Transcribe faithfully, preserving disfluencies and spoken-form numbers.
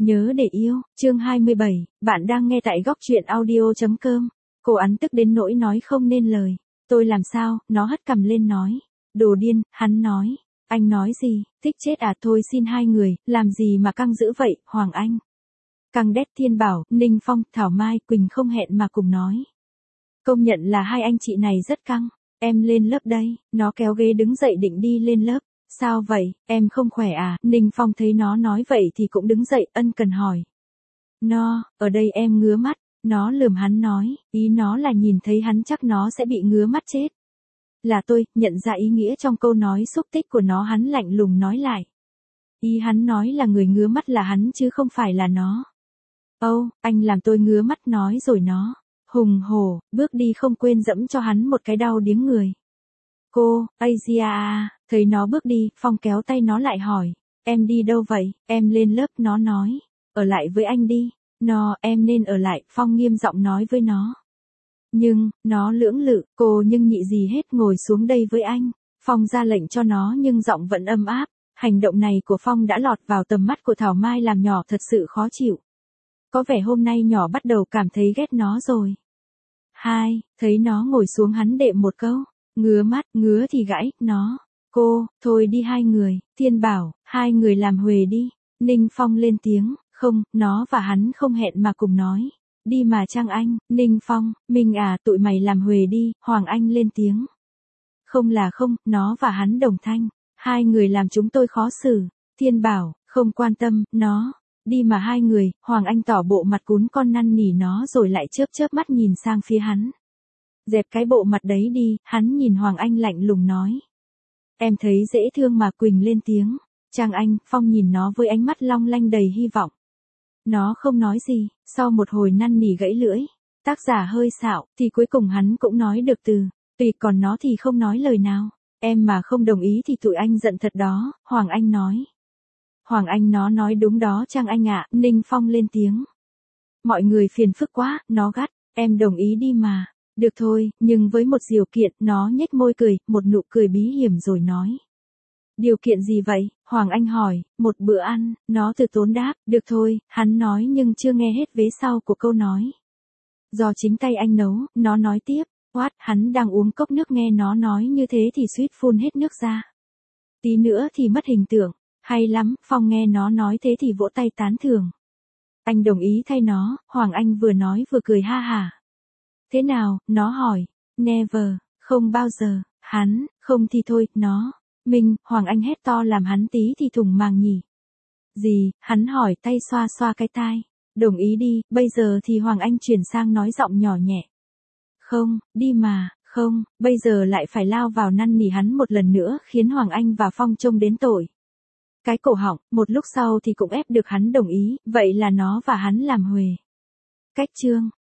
Nhớ để yêu, chương hai mươi bảy, bạn đang nghe tại góc truyện audio chấm com. Cô Án tức đến nỗi nói không nên lời. Tôi làm sao, nó hất cằm lên nói. Đồ điên, hắn nói. Anh nói gì, thích chết à, thôi xin hai người, làm gì mà căng dữ vậy, Hoàng Anh. Căng đét Thiên Bảo, Ninh Phong, Thảo Mai, Quỳnh không hẹn mà cùng nói. Công nhận là hai anh chị này rất căng. Em lên lớp đây, nó kéo ghế đứng dậy định đi lên lớp. Sao vậy, em không khỏe à? Ninh Phong thấy nó nói vậy thì cũng đứng dậy ân cần hỏi. Nó, ở đây em ngứa mắt, nó lườm hắn nói, ý nó là nhìn thấy hắn chắc nó sẽ bị ngứa mắt chết. Là tôi, nhận ra ý nghĩa trong câu nói xúc tích của nó, hắn lạnh lùng nói lại. Ý hắn nói là người ngứa mắt là hắn chứ không phải là nó. Âu, oh, anh làm tôi ngứa mắt nói rồi nó. Hùng hổ, bước đi không quên dẫm cho hắn một cái đau điếng người. Cô, Asia à, thấy nó bước đi, Phong kéo tay nó lại hỏi, em đi đâu vậy, em lên lớp, nó nói, ở lại với anh đi, nó, em nên ở lại, Phong nghiêm giọng nói với nó. Nhưng, nó lưỡng lự, cô nhưng nhị gì hết, ngồi xuống đây với anh, Phong ra lệnh cho nó nhưng giọng vẫn ấm áp, hành động này của Phong đã lọt vào tầm mắt của Thảo Mai làm nhỏ thật sự khó chịu. Có vẻ hôm nay nhỏ bắt đầu cảm thấy ghét nó rồi. Hai, thấy nó ngồi xuống hắn đệm một câu. Ngứa mắt, ngứa thì gãy, nó. Cô, thôi đi hai người, Thiên Bảo, hai người làm huề đi. Ninh Phong lên tiếng, không, nó và hắn không hẹn mà cùng nói. Đi mà Trang Anh, Ninh Phong, mình à, tụi mày làm huề đi, Hoàng Anh lên tiếng. Không là không, nó và hắn đồng thanh. Hai người làm chúng tôi khó xử. Thiên Bảo, không quan tâm, nó. Đi mà hai người, Hoàng Anh tỏ bộ mặt cún con năn nỉ nó rồi lại chớp chớp mắt nhìn sang phía hắn. Dẹp cái bộ mặt đấy đi, hắn nhìn Hoàng Anh lạnh lùng nói. Em thấy dễ thương mà, Quỳnh lên tiếng. Trang Anh, Phong nhìn nó với ánh mắt long lanh đầy hy vọng. Nó không nói gì, sau một hồi năn nỉ gãy lưỡi. Tác giả hơi xạo, thì cuối cùng hắn cũng nói được từ. Tùy, còn nó thì không nói lời nào. Em mà không đồng ý thì tụi anh giận thật đó, Hoàng Anh nói. Hoàng Anh nó nói đúng đó Trang Anh ạ, Ninh Phong lên tiếng. Mọi người phiền phức quá, nó gắt, em đồng ý đi mà. Được thôi, nhưng với một điều kiện, nó nhếch môi cười, một nụ cười bí hiểm rồi nói. Điều kiện gì vậy? Hoàng Anh hỏi, một bữa ăn, nó từ tốn đáp, được thôi, hắn nói nhưng chưa nghe hết vế sau của câu nói. Do chính tay anh nấu, nó nói tiếp, what, hắn đang uống cốc nước nghe nó nói như thế thì suýt phun hết nước ra. Tí nữa thì mất hình tượng, hay lắm, Phong nghe nó nói thế thì vỗ tay tán thưởng. Anh đồng ý thay nó, Hoàng Anh vừa nói vừa cười ha hả. Thế nào, nó hỏi, never, không bao giờ, hắn, không thì thôi, nó, mình, Hoàng Anh hét to làm hắn tí thì thủng màng nhỉ. Gì, hắn hỏi tay xoa xoa cái tai, đồng ý đi, bây giờ thì Hoàng Anh chuyển sang nói giọng nhỏ nhẹ. Không, đi mà, không, bây giờ lại phải lao vào năn nỉ hắn một lần nữa khiến Hoàng Anh và Phong trông đến tội. Cái cổ họng, một lúc sau thì cũng ép được hắn đồng ý, vậy là nó và hắn làm huề. Cách chương.